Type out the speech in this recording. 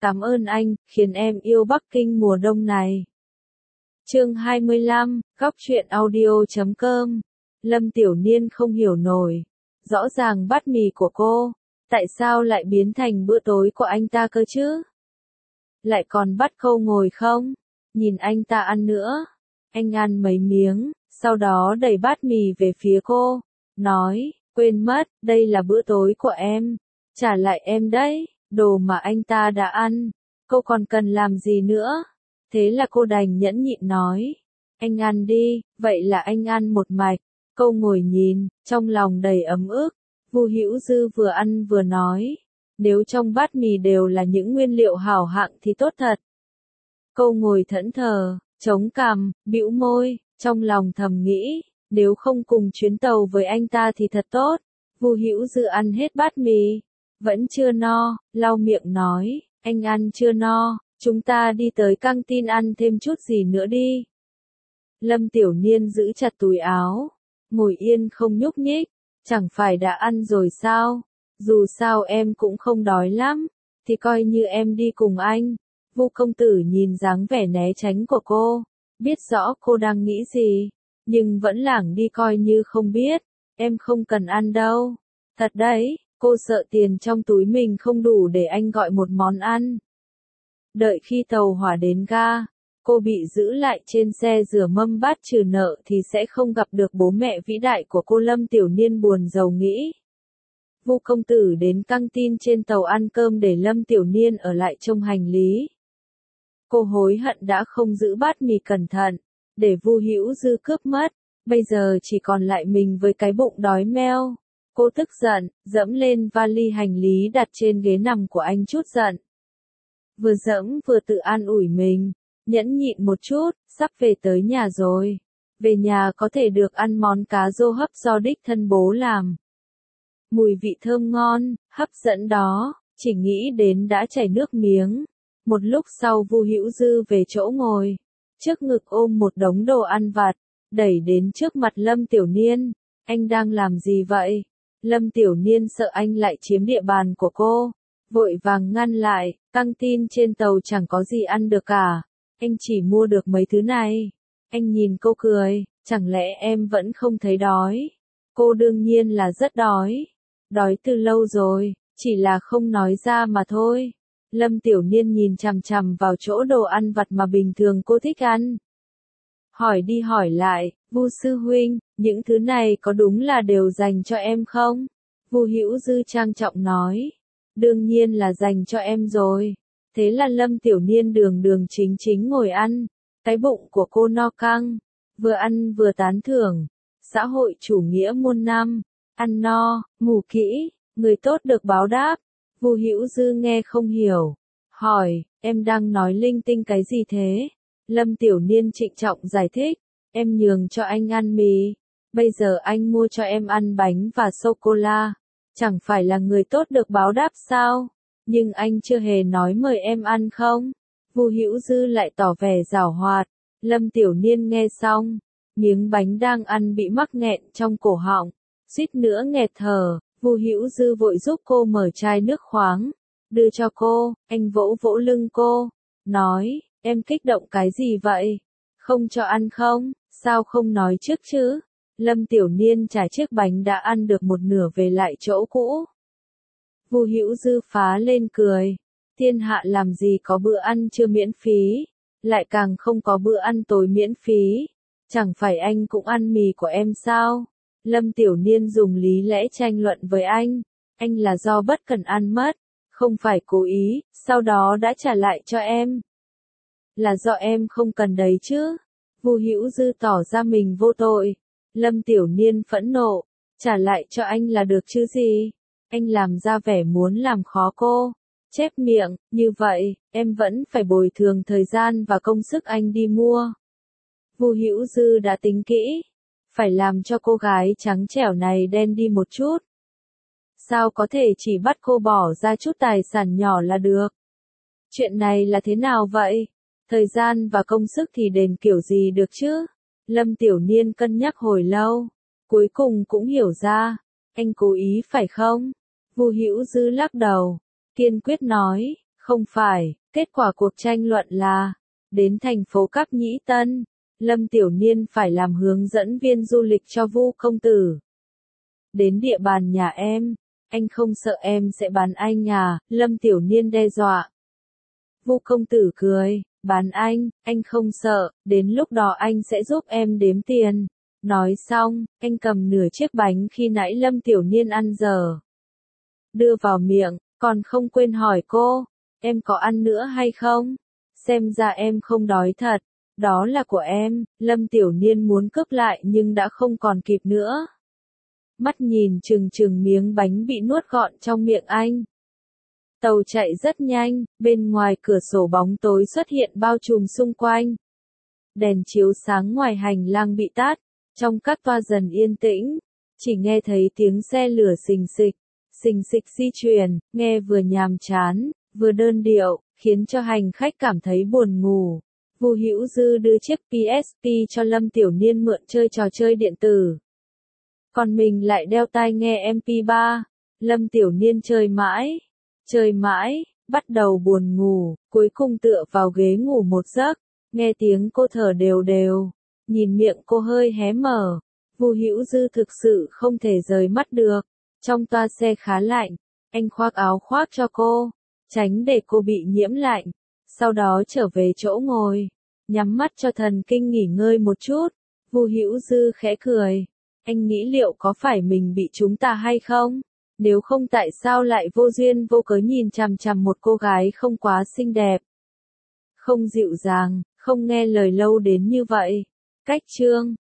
Cảm ơn anh, khiến em yêu Bắc Kinh mùa đông này. Chương 25, Góc truyện audio.com. Lâm Tiểu Niên không hiểu nổi. Rõ ràng bát mì của cô, tại sao lại biến thành bữa tối của anh ta cơ chứ? Lại còn bắt cô ngồi không? Nhìn anh ta ăn nữa. Anh ăn mấy miếng, sau đó đẩy bát mì về phía cô. Nói, quên mất, đây là bữa tối của em. Trả lại em đấy, đồ mà anh ta đã ăn. Cô còn cần làm gì nữa? Thế là cô đành nhẫn nhịn nói. Anh ăn đi, vậy là anh ăn một mạch. Cô ngồi nhìn, trong lòng đầy ấm ức. Vu Hữu Dư vừa ăn vừa nói. Nếu trong bát mì đều là những nguyên liệu hảo hạng thì tốt thật. Cô ngồi thẫn thờ, chống cằm, bĩu môi, trong lòng thầm nghĩ. Nếu không cùng chuyến tàu với anh ta thì thật tốt. Vu Hữu Dư ăn hết bát mì. Vẫn chưa no, lau miệng nói. Anh ăn chưa no, chúng ta đi tới căng tin ăn thêm chút gì nữa đi. Lâm Tiểu Niên giữ chặt túi áo, ngồi yên không nhúc nhích, chẳng phải đã ăn rồi sao? Dù sao em cũng không đói lắm, thì coi như em đi cùng anh. Vu công tử nhìn dáng vẻ né tránh của cô, biết rõ cô đang nghĩ gì, nhưng vẫn lảng đi coi như không biết. Em không cần ăn đâu. Thật đấy, cô sợ tiền trong túi mình không đủ để anh gọi một món ăn. Đợi khi tàu hỏa đến ga, cô bị giữ lại trên xe rửa mâm bát trừ nợ thì sẽ không gặp được bố mẹ vĩ đại của cô. Lâm Tiểu Niên buồn rầu nghĩ. Vu công tử đến căng tin trên tàu ăn cơm để Lâm Tiểu Niên ở lại trông hành lý. Cô hối hận đã không giữ bát mì cẩn thận, để Vu Hữu Dư cướp mất, bây giờ chỉ còn lại mình với cái bụng đói meo. Cô tức giận, dẫm lên vali hành lý đặt trên ghế nằm của anh chút giận. Vừa dẫm vừa tự an ủi mình, nhẫn nhịn một chút, sắp về tới nhà rồi. Về nhà có thể được ăn món cá rô hấp do đích thân bố làm. Mùi vị thơm ngon, hấp dẫn đó, chỉ nghĩ đến đã chảy nước miếng. Một lúc sau Vu Hữu Dư về chỗ ngồi, trước ngực ôm một đống đồ ăn vặt, đẩy đến trước mặt Lâm Tiểu Niên. Anh đang làm gì vậy? Lâm Tiểu Niên sợ anh lại chiếm địa bàn của cô, vội vàng ngăn lại. Căng tin trên tàu chẳng có gì ăn được cả, anh chỉ mua được mấy thứ này. Anh nhìn cô cười, chẳng lẽ em vẫn không thấy đói? Cô đương nhiên là rất đói, đói từ lâu rồi, chỉ là không nói ra mà thôi. Lâm Tiểu Niên nhìn chằm chằm vào chỗ đồ ăn vặt mà bình thường cô thích ăn. Hỏi đi hỏi lại, Vu sư huynh, những thứ này có đúng là đều dành cho em không? Vu Hữu Dư trang trọng nói. Đương nhiên là dành cho em rồi. Thế là Lâm Tiểu Niên đường đường chính chính ngồi ăn. Cái bụng của cô no căng, vừa ăn vừa tán thưởng. Xã hội chủ nghĩa muôn năm, ăn no, ngủ kỹ, người tốt được báo đáp. Vu Hữu Dư nghe không hiểu, hỏi, em đang nói linh tinh cái gì thế? Lâm Tiểu Niên trịnh trọng giải thích, em nhường cho anh ăn mì, bây giờ anh mua cho em ăn bánh và sô-cô-la, chẳng phải là người tốt được báo đáp sao? Nhưng anh chưa hề nói mời em ăn không? Vu Hữu Dư lại tỏ vẻ giảo hoạt. Lâm Tiểu Niên nghe xong, miếng bánh đang ăn bị mắc nghẹn trong cổ họng, suýt nữa nghẹt thở. Vu Hữu Dư vội giúp cô mở chai nước khoáng, đưa cho cô. Anh vỗ vỗ lưng cô, nói, em kích động cái gì vậy? Không cho ăn không? Sao không nói trước chứ? Lâm Tiểu Niên trả chiếc bánh đã ăn được một nửa về lại chỗ cũ. Vu Hữu Dư phá lên cười, thiên hạ làm gì có bữa ăn trưa miễn phí, lại càng không có bữa ăn tối miễn phí. Chẳng phải anh cũng ăn mì của em sao? Lâm Tiểu Niên dùng lý lẽ tranh luận với anh là do bất cẩn ăn mất, không phải cố ý, sau đó đã trả lại cho em. Là do em không cần đấy chứ? Vu Hữu Dư tỏ ra mình vô tội. Lâm Tiểu Niên phẫn nộ, trả lại cho anh là được chứ gì? Anh làm ra vẻ muốn làm khó cô, chép miệng, như vậy, em vẫn phải bồi thường thời gian và công sức anh đi mua. Vu Hữu Dư đã tính kỹ, phải làm cho cô gái trắng trẻo này đen đi một chút. Sao có thể chỉ bắt cô bỏ ra chút tài sản nhỏ là được? Chuyện này là thế nào vậy? Thời gian và công sức thì đền kiểu gì được chứ? Lâm Tiểu Niên cân nhắc hồi lâu, cuối cùng cũng hiểu ra, anh cố ý phải không? Vu Hữu Dư lắc đầu, kiên quyết nói, Không phải, kết quả cuộc tranh luận là, đến thành phố Cáp Nhĩ Tân, Lâm Tiểu Niên phải làm hướng dẫn viên du lịch cho Vu công tử. Đến địa bàn nhà em, anh không sợ em sẽ bán anh à, Lâm Tiểu Niên đe dọa. Vu công tử cười, bán anh không sợ, đến lúc đó anh sẽ giúp em đếm tiền. Nói xong, anh cầm nửa chiếc bánh khi nãy Lâm Tiểu Niên ăn dở. Đưa vào miệng, còn không quên hỏi cô, em có ăn nữa hay không? Xem ra em không đói thật, đó là của em, Lâm Tiểu Niên muốn cướp lại nhưng đã không còn kịp nữa. Mắt nhìn chừng chừng miếng bánh bị nuốt gọn trong miệng anh. Tàu chạy rất nhanh, bên ngoài cửa sổ bóng tối xuất hiện bao trùm xung quanh. Đèn chiếu sáng ngoài hành lang bị tắt, trong các toa dần yên tĩnh, chỉ nghe thấy tiếng xe lửa xình xịch di chuyển, nghe vừa nhàm chán, vừa đơn điệu, khiến cho hành khách cảm thấy buồn ngủ. Vu Hữu Dư đưa chiếc PSP cho Lâm Tiểu Niên mượn chơi trò chơi điện tử. Còn mình lại đeo tai nghe MP3. Lâm Tiểu Niên chơi mãi, bắt đầu buồn ngủ, cuối cùng tựa vào ghế ngủ một giấc, nghe tiếng cô thở đều đều, nhìn miệng cô hơi hé mở. Vu Hữu Dư thực sự không thể rời mắt được. Trong toa xe khá lạnh, anh khoác áo khoác cho cô, tránh để cô bị nhiễm lạnh. Sau đó trở về chỗ ngồi, nhắm mắt cho thần kinh nghỉ ngơi một chút. Vu Hữu Dư khẽ cười, anh nghĩ liệu có phải mình bị chúng ta hay không? Nếu không tại sao lại vô duyên vô cớ nhìn chằm chằm một cô gái không quá xinh đẹp, không dịu dàng, không nghe lời lâu đến như vậy. Cách chương